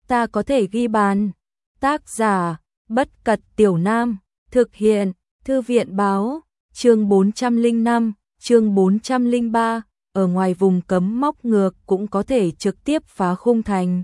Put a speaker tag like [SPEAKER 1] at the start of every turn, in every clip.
[SPEAKER 1] ta có thể ghi bàn. Tác giả, Bất Cật Tiểu Nam, thực hiện, Thư viện báo, chương 405, chương 403, ở ngoài vùng cấm móc ngược cũng có thể trực tiếp phá khung thành.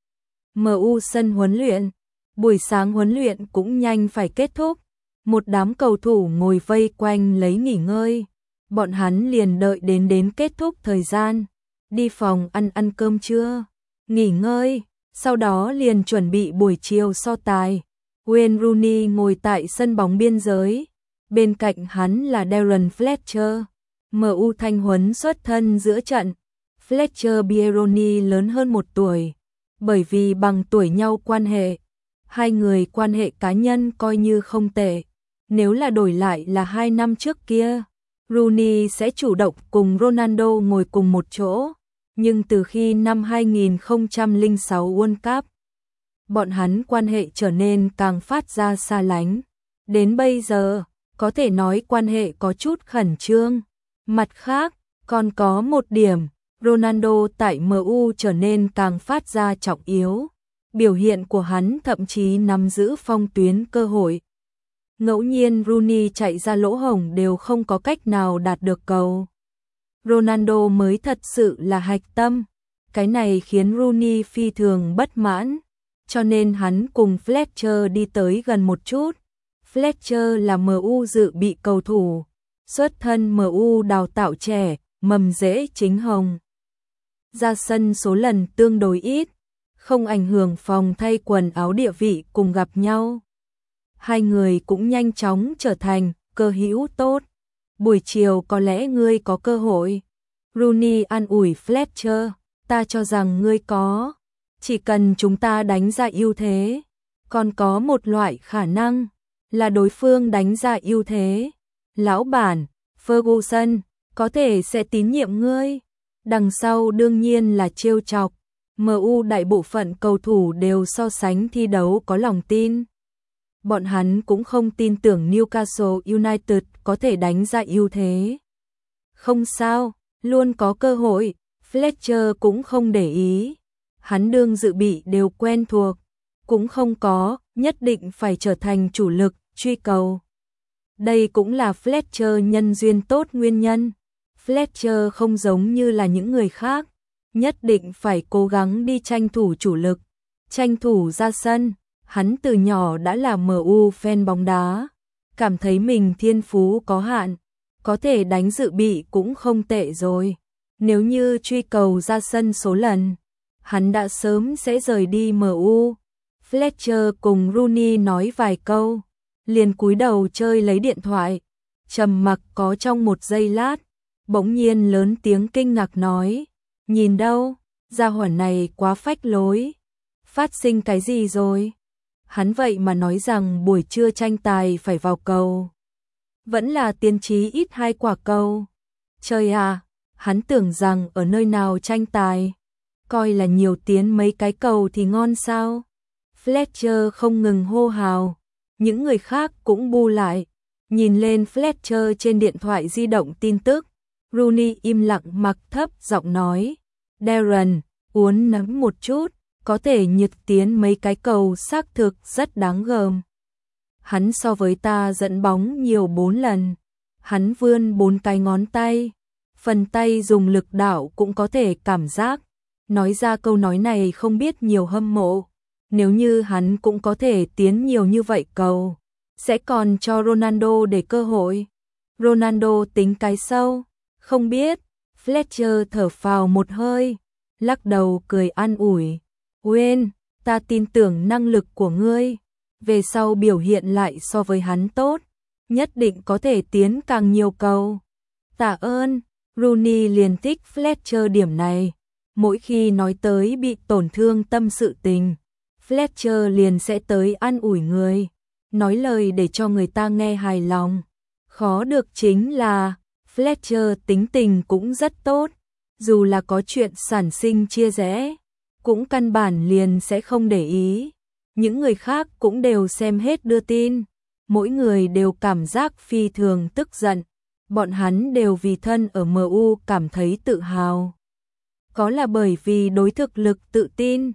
[SPEAKER 1] MU sân huấn luyện, buổi sáng huấn luyện cũng nhanh phải kết thúc, một đám cầu thủ ngồi vây quanh lấy nghỉ ngơi, bọn hắn liền đợi đến kết thúc thời gian, đi phòng ăn cơm trưa, nghỉ ngơi, sau đó liền chuẩn bị buổi chiều so tài. Wayne Rooney ngồi tại sân bóng biên giới, bên cạnh hắn là Darren Fletcher, MU thanh huấn xuất thân giữa trận. Fletcher比Rooney lớn hơn 1 tuổi, bởi vì bằng tuổi nhau quan hệ, hai người quan hệ cá nhân coi như không tệ. Nếu là đổi lại là 2 năm trước kia, Rooney sẽ chủ động cùng Ronaldo ngồi cùng một chỗ, nhưng từ khi năm 2006 World Cup, bọn hắn quan hệ trở nên càng phát ra xa lánh. Đến bây giờ, có thể nói quan hệ có chút khẩn trương. Mặt khác, còn có một điểm, Ronaldo tại MU trở nên càng phát ra trọng yếu. Biểu hiện của hắn thậm chí nắm giữ phong tuyến cơ hội. Ngẫu nhiên Rooney chạy ra lỗ hổng đều không có cách nào đạt được cầu. Ronaldo mới thật sự là hạch tâm. Cái này khiến Rooney phi thường bất mãn, cho nên hắn cùng Fletcher đi tới gần một chút. Fletcher là MU dự bị cầu thủ, xuất thân MU đào tạo trẻ, mầm rễ chính hồng. Ra sân số lần tương đối ít, không ảnh hưởng phòng thay quần áo địa vị cùng gặp nhau. Hai người cũng nhanh chóng trở thành cơ hữu tốt. Buổi chiều có lẽ ngươi có cơ hội. Rooney an ủi Fletcher, ta cho rằng ngươi có. Chỉ cần chúng ta đánh ra ưu thế. Còn có một loại khả năng là đối phương đánh ra ưu thế. Lão bản, Ferguson, có thể sẽ tín nhiệm ngươi. Đằng sau đương nhiên là trêu chọc. MU đại bộ phận cầu thủ đều so sánh thi đấu có lòng tin. Bọn hắn cũng không tin tưởng Newcastle United có thể đánh ra ưu thế. Không sao, luôn có cơ hội, Fletcher cũng không để ý. Hắn đương dự bị đều quen thuộc, cũng không có, nhất định phải trở thành chủ lực, truy cầu. Đây cũng là Fletcher nhân duyên tốt nguyên nhân. Fletcher không giống như là những người khác, nhất định phải cố gắng đi tranh thủ chủ lực, tranh thủ ra sân. Hắn từ nhỏ đã là MU fan bóng đá, cảm thấy mình thiên phú có hạn, có thể đánh dự bị cũng không tệ rồi. Nếu như truy cầu ra sân số lần, hắn đã sớm sẽ rời đi MU. Fletcher cùng Rooney nói vài câu, liền cúi đầu chơi lấy điện thoại, trầm mặc có trong một giây lát, bỗng nhiên lớn tiếng kinh ngạc nói, nhìn đâu, gia hỏa này quá phách lối, phát sinh cái gì rồi? Hắn vậy mà nói rằng buổi trưa tranh tài phải vào cầu. Vẫn là tiên trí ít 2 quả cầu. Trời à, hắn tưởng rằng ở nơi nào tranh tài, coi là nhiều tiến mấy cái cầu thì ngon sao. Fletcher không ngừng hô hào, những người khác cũng bu lại, nhìn lên Fletcher trên điện thoại di động tin tức. Rooney im lặng mặc thấp giọng nói, Darren, uốn nắn một chút, có thể nhật tiến mấy cái cầu xác thực rất đáng gờm. Hắn so với ta dẫn bóng nhiều 4 lần. Hắn vươn 4 cái ngón tay. Phần tay dùng lực đảo cũng có thể cảm giác. Nói ra câu nói này không biết nhiều hâm mộ. Nếu như hắn cũng có thể tiến nhiều như vậy cầu, sẽ còn cho Ronaldo để cơ hội. Ronaldo tính cái sâu. Không biết. Fletcher thở phào một hơi, lắc đầu cười an ủi. Wayne, ta tin tưởng năng lực của ngươi, về sau biểu hiện lại so với hắn tốt, nhất định có thể tiến càng nhiều cầu. Tạ ơn, Rooney liền thích Fletcher điểm này, mỗi khi nói tới bị tổn thương tâm sự tình, Fletcher liền sẽ tới an ủi người, nói lời để cho người ta nghe hài lòng. Khó được chính là, Fletcher tính tình cũng rất tốt, dù là có chuyện sản sinh chia rẽ, cũng căn bản liền sẽ không để ý. Những người khác cũng đều xem hết đưa tin, mỗi người đều cảm giác phi thường tức giận, bọn hắn đều vì thân ở MU cảm thấy tự hào. Có là bởi vì đối thực lực tự tin,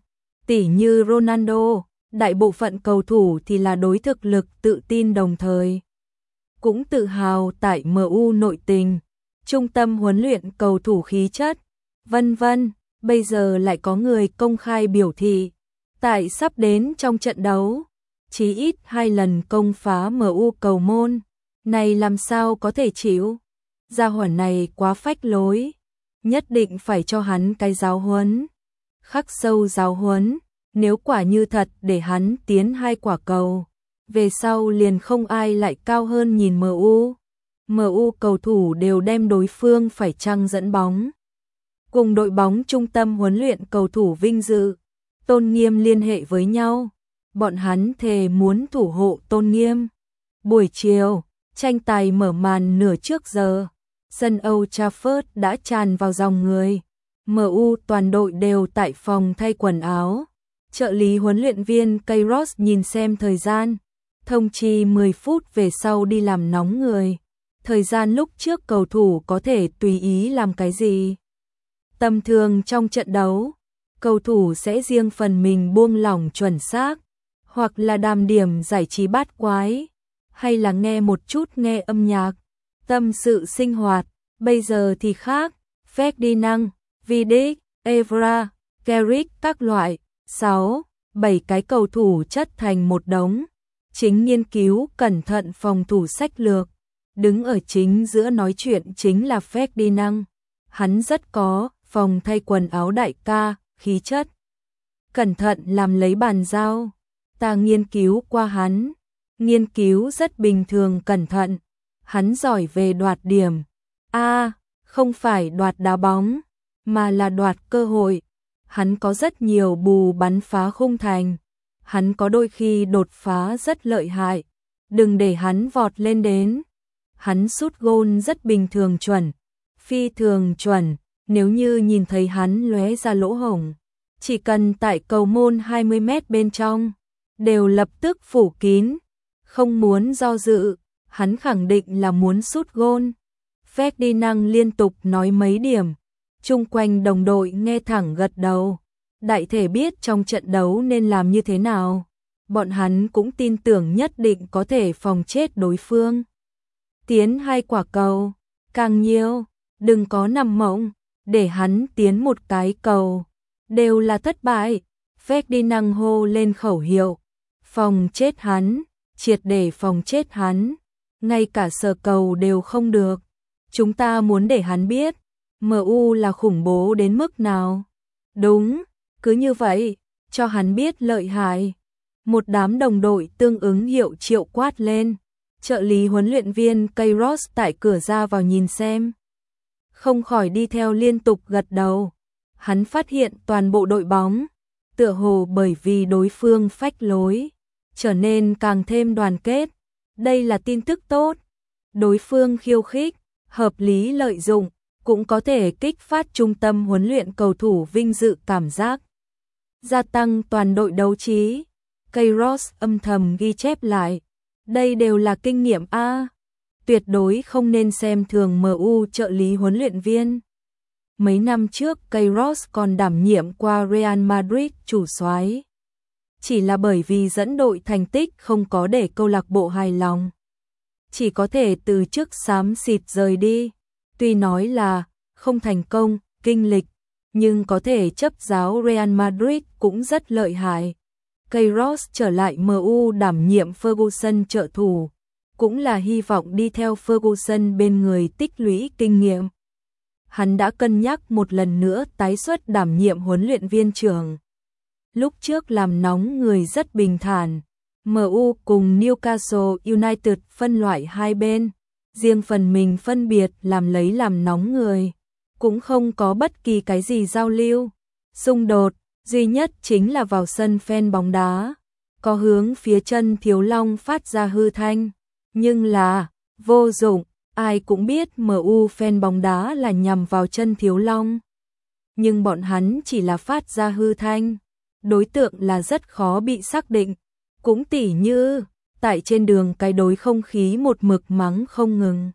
[SPEAKER 1] Tỉ như Ronaldo, đại bộ phận cầu thủ thì là đối thực lực tự tin đồng thời cũng tự hào tại MU nội tình, trung tâm huấn luyện cầu thủ khí chất, vân vân. Bây giờ lại có người công khai biểu thị, tại sắp đến trong trận đấu, chí ít 2 lần công phá MU cầu môn, này làm sao có thể chịu? Gia hỏa này quá phách lối, nhất định phải cho hắn cái giáo huấn, khắc sâu giáo huấn, nếu quả như thật để hắn tiến 2 quả cầu, về sau liền không ai lại cao hơn nhìn MU. MU cầu thủ đều đem đối phương phải chăng dẫn bóng. Cùng đội bóng trung tâm huấn luyện cầu thủ vinh dự, tôn nghiêm liên hệ với nhau, bọn hắn thề muốn thủ hộ tôn nghiêm. Buổi chiều, tranh tài mở màn nửa trước giờ, sân Old Trafford đã tràn vào dòng người. MU toàn đội đều tại phòng thay quần áo. Trợ lý huấn luyện viên Kairos nhìn xem thời gian, thông chi 10 phút về sau đi làm nóng người. Thời gian lúc trước cầu thủ có thể tùy ý làm cái gì. Tầm thường trong trận đấu, cầu thủ sẽ riêng phần mình buông lỏng chuẩn xác, hoặc là đàm điểm giải trí bát quái, hay là nghe một chút nghe âm nhạc, tâm sự sinh hoạt. Bây giờ thì khác, Ferdinand, Vidic, Evra, Carrick các loại, 6, 7 cái cầu thủ chất thành một đống, chính nghiên cứu cẩn thận phòng thủ sách lược. Đứng ở chính giữa nói chuyện chính là Ferdinand, hắn rất có phòng thay quần áo đại ca, khí chất. Cẩn thận làm lấy bàn giao, ta nghiên cứu qua hắn, nghiên cứu rất bình thường cẩn thận, hắn giỏi về đoạt điểm. Không phải đoạt đá bóng, mà là đoạt cơ hội. Hắn có rất nhiều bù bắn phá khung thành, hắn có đôi khi đột phá rất lợi hại, đừng để hắn vọt lên đến. Hắn sút gôn rất bình thường chuẩn, phi thường chuẩn, nếu như nhìn thấy hắn lóe ra lỗ hổng, chỉ cần tại cầu môn 20 mét bên trong, đều lập tức phủ kín, không muốn do dự, hắn khẳng định là muốn sút gôn. Ferdinand liên tục nói mấy điểm, chung quanh đồng đội nghe thẳng gật đầu, đại thể biết trong trận đấu nên làm như thế nào, bọn hắn cũng tin tưởng nhất định có thể phòng chết đối phương. Tiến 2 quả cầu, càng nhiều, đừng có nằm mộng, để hắn tiến một cái cầu, đều là thất bại. Ferdinand hô lên khẩu hiệu, phòng chết hắn, triệt để phòng chết hắn, ngay cả sờ cầu đều không được. Chúng ta muốn để hắn biết, MU là khủng bố đến mức nào. Đúng, cứ như vậy, cho hắn biết lợi hại. Một đám đồng đội tương ứng hiệu triệu quát lên. Trợ lý huấn luyện viên Kairos tại cửa ra vào nhìn xem, không khỏi đi theo liên tục gật đầu. Hắn phát hiện toàn bộ đội bóng, tựa hồ bởi vì đối phương phách lối, trở nên càng thêm đoàn kết. Đây là tin tức tốt. Đối phương khiêu khích, hợp lý lợi dụng, cũng có thể kích phát trung tâm huấn luyện cầu thủ vinh dự cảm giác, gia tăng toàn đội đấu trí. Kairos âm thầm ghi chép lại. Đây đều là kinh nghiệm A. Tuyệt đối không nên xem thường MU trợ lý huấn luyện viên. Mấy năm trước Kairos còn đảm nhiệm qua Real Madrid chủ soái. Chỉ là bởi vì dẫn đội thành tích không có để câu lạc bộ hài lòng, chỉ có thể từ chức xám xịt rời đi. Tuy nói là không thành công, kinh lịch, nhưng có thể chấp giáo Real Madrid cũng rất lợi hại. Kairos trở lại MU đảm nhiệm Ferguson trợ thủ, cũng là hy vọng đi theo Ferguson bên người tích lũy kinh nghiệm. Hắn đã cân nhắc một lần nữa tái xuất đảm nhiệm huấn luyện viên trưởng. Lúc trước làm nóng người rất bình thản, MU cùng Newcastle United phân loại hai bên, riêng phần mình phân biệt làm lấy làm nóng người, cũng không có bất kỳ cái gì giao lưu, xung đột. Duy nhất chính là vào sân fan bóng đá, có hướng phía chân Thiếu Long phát ra hư thanh, nhưng là vô dụng, ai cũng biết MU fan bóng đá là nhằm vào chân Thiếu Long. Nhưng bọn hắn chỉ là phát ra hư thanh, đối tượng là rất khó bị xác định, cũng tỉ như tại trên đường cái đối không khí một mực mắng không ngừng.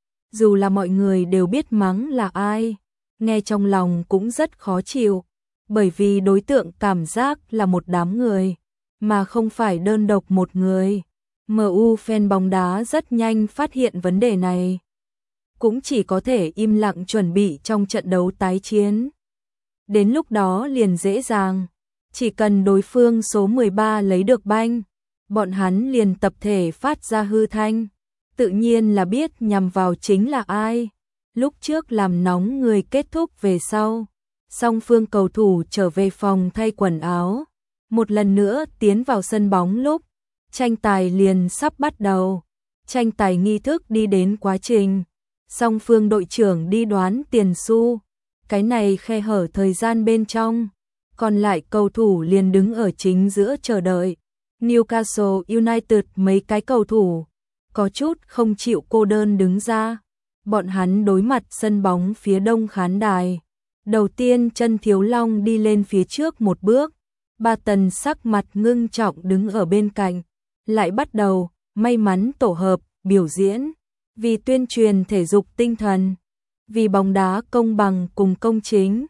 [SPEAKER 1] Dù là mọi người đều biết mắng là ai, nghe trong lòng cũng rất khó chịu. bởi vì đối tượng cảm giác là một đám người, mà không phải đơn độc một người. MU fan bóng đá rất nhanh phát hiện vấn đề này, cũng chỉ có thể im lặng chuẩn bị trong trận đấu tái chiến. Đến lúc đó liền dễ dàng, chỉ cần đối phương số 13 lấy được banh, bọn hắn liền tập thể phát ra hư thanh, tự nhiên là biết nhằm vào chính là ai. Lúc trước làm nóng người kết thúc về sau, song phương cầu thủ trở về phòng thay quần áo, một lần nữa tiến vào sân bóng lúc tranh tài liền sắp bắt đầu. Tranh tài nghi thức đi đến quá trình, song phương đội trưởng đi đoán tiền xu, cái này khe hở thời gian bên trong, còn lại cầu thủ liền đứng ở chính giữa chờ đợi. Newcastle United mấy cái cầu thủ có chút không chịu cô đơn đứng ra, bọn hắn đối mặt sân bóng phía đông khán đài. Đầu tiên Chân Thiếu Long đi lên phía trước một bước, Barton sắc mặt ngưng trọng đứng ở bên cạnh, lại bắt đầu may mắn tổ hợp biểu diễn, vì tuyên truyền thể dục tinh thần, vì bóng đá công bằng cùng công chính.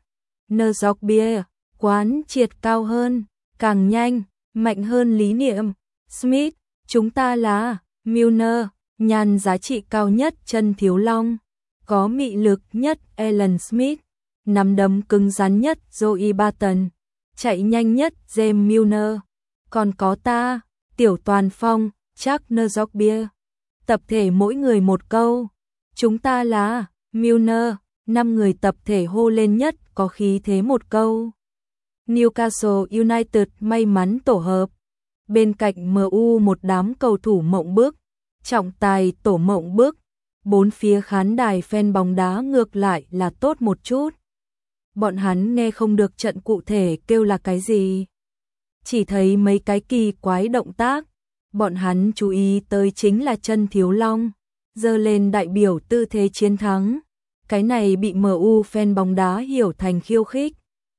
[SPEAKER 1] Nzogbia quán triệt cao hơn, càng nhanh, mạnh hơn lý niệm. Smith, chúng ta là Milner, nhàn giá trị cao nhất Chân Thiếu Long, có mị lực nhất Alan Smith, nắm đấm cứng rắn nhất Joey Barton, chạy nhanh nhất James Milner, còn có ta, Tiểu Toàn Phong, Jack Nzogbia. Tập thể mỗi người một câu, chúng ta là Milner, 5 người tập thể hô lên nhất có khí thế một câu. Newcastle United may mắn tổ hợp, bên cạnh MU một đám cầu thủ mộng bức, trọng tài tổ mộng bức, bốn phía khán đài fan bóng đá ngược lại là tốt một chút. Bọn hắn nghe không được trận cụ thể kêu là cái gì, chỉ thấy mấy cái kỳ quái động tác, bọn hắn chú ý tới chính là Chân Thiếu Long giơ lên đại biểu tư thế chiến thắng, cái này bị MU fan bóng đá hiểu thành khiêu khích.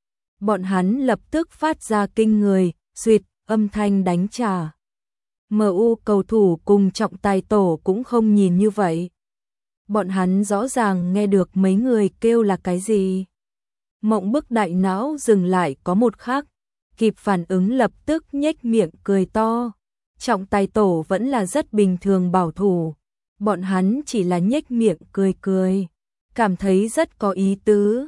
[SPEAKER 1] Bọn hắn lập tức phát ra kinh người, xuyệt, âm thanh đánh trả. MU cầu thủ cùng trọng tài tổ cũng không nhìn như vậy. Bọn hắn rõ ràng nghe được mấy người kêu là cái gì. Mộng bức đại não dừng lại có một khắc, kịp phản ứng lập tức nhếch miệng cười to. Trọng tài tổ vẫn là rất bình thường bảo thủ, bọn hắn chỉ là nhếch miệng cười cười, cảm thấy rất có ý tứ.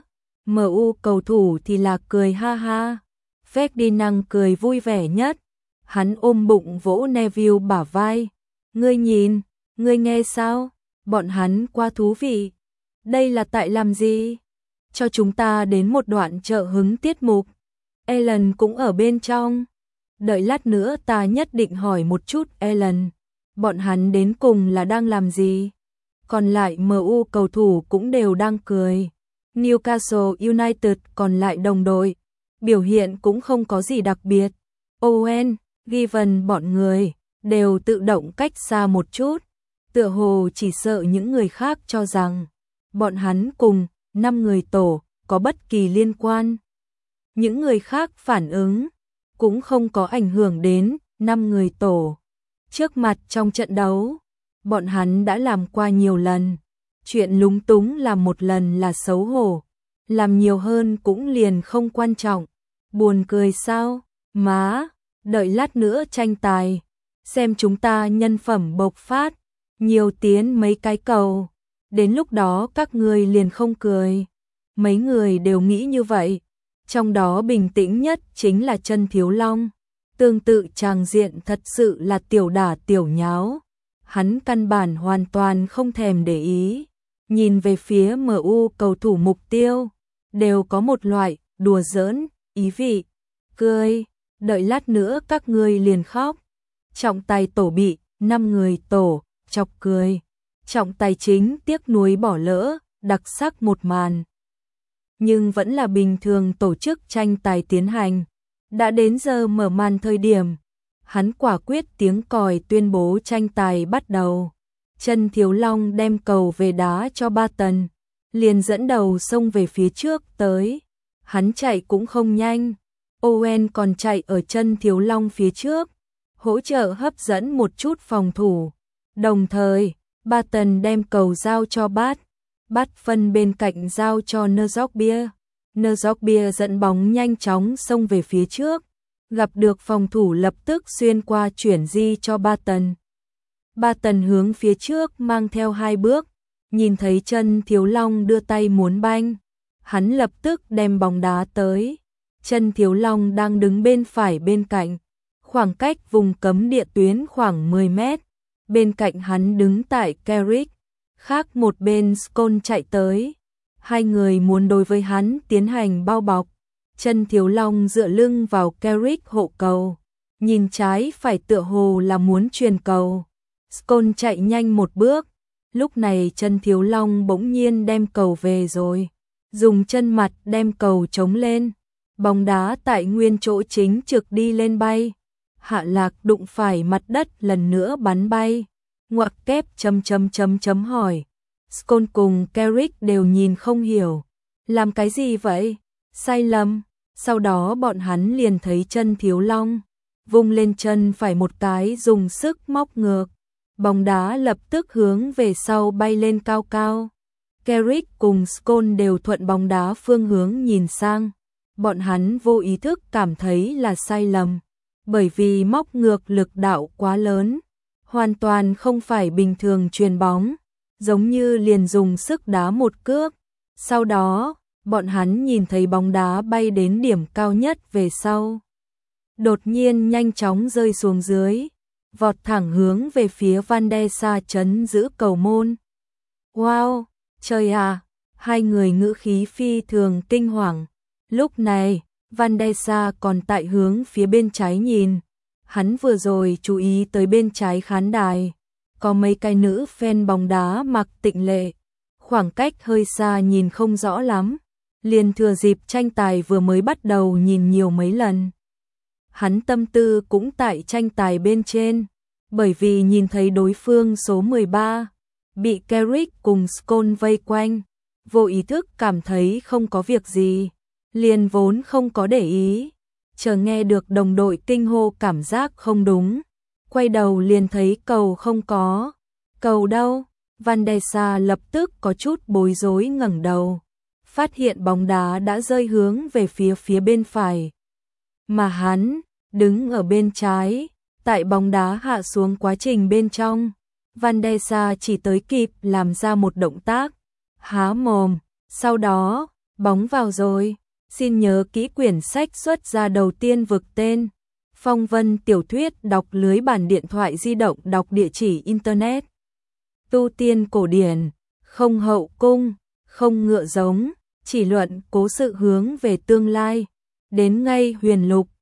[SPEAKER 1] MU cầu thủ thì là cười ha ha. Ferdinand cười vui vẻ nhất, hắn ôm bụng vỗ Neville bả vai. Ngươi nhìn, ngươi nghe sao? Bọn hắn quá thú vị. Đây là tại làm gì? Cho chúng ta đến một đoạn trợ hứng tiết mục. Alan cũng ở bên trong. Đợi lát nữa ta nhất định hỏi một chút Alan, bọn hắn đến cùng là đang làm gì? Còn lại MU cầu thủ cũng đều đang cười. Newcastle United còn lại đồng đội, biểu hiện cũng không có gì đặc biệt. Owen, Given bọn người đều tự động cách xa một chút, tựa hồ chỉ sợ những người khác cho rằng bọn hắn cùng 5 người tổ có bất kỳ liên quan. Những người khác phản ứng cũng không có ảnh hưởng đến 5 người tổ. Trước mặt trong trận đấu, bọn hắn đã làm qua nhiều lần. Chuyện lúng túng làm một lần là xấu hổ, làm nhiều hơn cũng liền không quan trọng. Buồn cười sao? Má, đợi lát nữa tranh tài, xem chúng ta nhân phẩm bộc phát, nhiều tiến mấy cái cầu. Đến lúc đó các người liền không cười. Mấy người đều nghĩ như vậy. Trong đó bình tĩnh nhất chính là Chân Thiếu Long. Tương tự tràng diện thật sự là tiểu đả tiểu nháo. Hắn căn bản hoàn toàn không thèm để ý. Nhìn về phía MU cầu thủ mục tiêu, đều có một loại đùa giỡn, ý vị, cười, đợi lát nữa các ngươi liền khóc. Trọng tài tổ bị 5 người tổ chọc cười. Trọng tài chính tiếc nuối bỏ lỡ, đặc sắc một màn. Nhưng vẫn là bình thường tổ chức tranh tài tiến hành. Đã đến giờ mở màn thời điểm, hắn quả quyết tiếng còi tuyên bố tranh tài bắt đầu. Chân Thiếu Long đem cầu về đá cho Barton, liền dẫn đầu xông về phía trước tới. Hắn chạy cũng không nhanh, Owen còn chạy ở Chân Thiếu Long phía trước, hỗ trợ hấp dẫn một chút phòng thủ. Đồng thời, Barton đem cầu giao cho Bát phân bên cạnh giao cho Nzogbia. Njorkbia dẫn bóng nhanh chóng xông về phía trước, gặp được phòng thủ lập tức xuyên qua chuyển di cho Barton. Barton hướng phía trước mang theo 2 bước, nhìn thấy Chân Thiếu Long đưa tay muốn banh, hắn lập tức đem bóng đá tới. Chân Thiếu Long đang đứng bên phải bên cạnh, khoảng cách vùng cấm địa tuyến khoảng 10 mét. Bên cạnh hắn đứng tại Carrick, khác một bên Scholes chạy tới. Hai người muốn đối với hắn tiến hành bao bọc. Chân Thiếu Long dựa lưng vào Carrick hộ cầu, nhìn trái phải tựa hồ là muốn truyền cầu. Scholes chạy nhanh một bước, lúc này Chân Thiếu Long bỗng nhiên đem cầu về rồi, dùng chân mặt đem cầu chống lên. Bóng đá tại nguyên chỗ chính trực đi lên bay. Hạ Lạc đụng phải mặt đất lần nữa bắn bay. Ngoặc kép hỏi. Scholes cùng Carrick đều nhìn không hiểu. Làm cái gì vậy? Sai lầm. Sau đó bọn hắn liền thấy Chân Thiếu Long vung lên chân phải một cái dùng sức móc ngược. Bóng đá lập tức hướng về sau bay lên cao cao. Carrick cùng Scholes đều thuận bóng đá phương hướng nhìn sang. Bọn hắn vô ý thức cảm thấy là sai lầm, bởi vì móc ngược lực đạo quá lớn, hoàn toàn không phải bình thường chuyền bóng, giống như liền dùng sức đá một cước. Sau đó, bọn hắn nhìn thấy bóng đá bay đến điểm cao nhất về sau, đột nhiên nhanh chóng rơi xuống dưới, vọt thẳng hướng về phía Van der Sar trấn giữ cầu môn. Wow, trời à, hai người ngữ khí phi thường kinh hoàng. Lúc này, Van der Sar còn tại hướng phía bên trái nhìn. Hắn vừa rồi chú ý tới bên trái khán đài, có mấy cái nữ fan bóng đá mặc tịnh lệ. Khoảng cách hơi xa nhìn không rõ lắm, liền thừa dịp tranh tài vừa mới bắt đầu nhìn nhiều mấy lần. Hắn tâm tư cũng tại tranh tài bên trên, bởi vì nhìn thấy đối phương số 13 bị Carrick cùng Scholes vây quanh, vô ý thức cảm thấy không có việc gì, liền vốn không có để ý, chờ nghe được đồng đội kinh hô cảm giác không đúng, quay đầu liền thấy cầu không có. Cầu đâu? Van der Sar lập tức có chút bối rối ngẩng đầu, phát hiện bóng đá đã rơi hướng về phía bên phải, mà hắn đứng ở bên trái. Tại bóng đá hạ xuống quá trình bên trong, Van der Sar chỉ tới kịp làm ra một động tác, há mồm, sau đó, bóng vào rồi. Xin nhớ kỹ quyển sách xuất ra đầu tiên vực tên, phong vân tiểu thuyết đọc lưới bản điện thoại di động đọc địa chỉ internet. Tu tiên cổ điển, không hậu cung, không ngựa giống, chỉ luận cố sự hướng về tương lai, đến ngay huyền lục,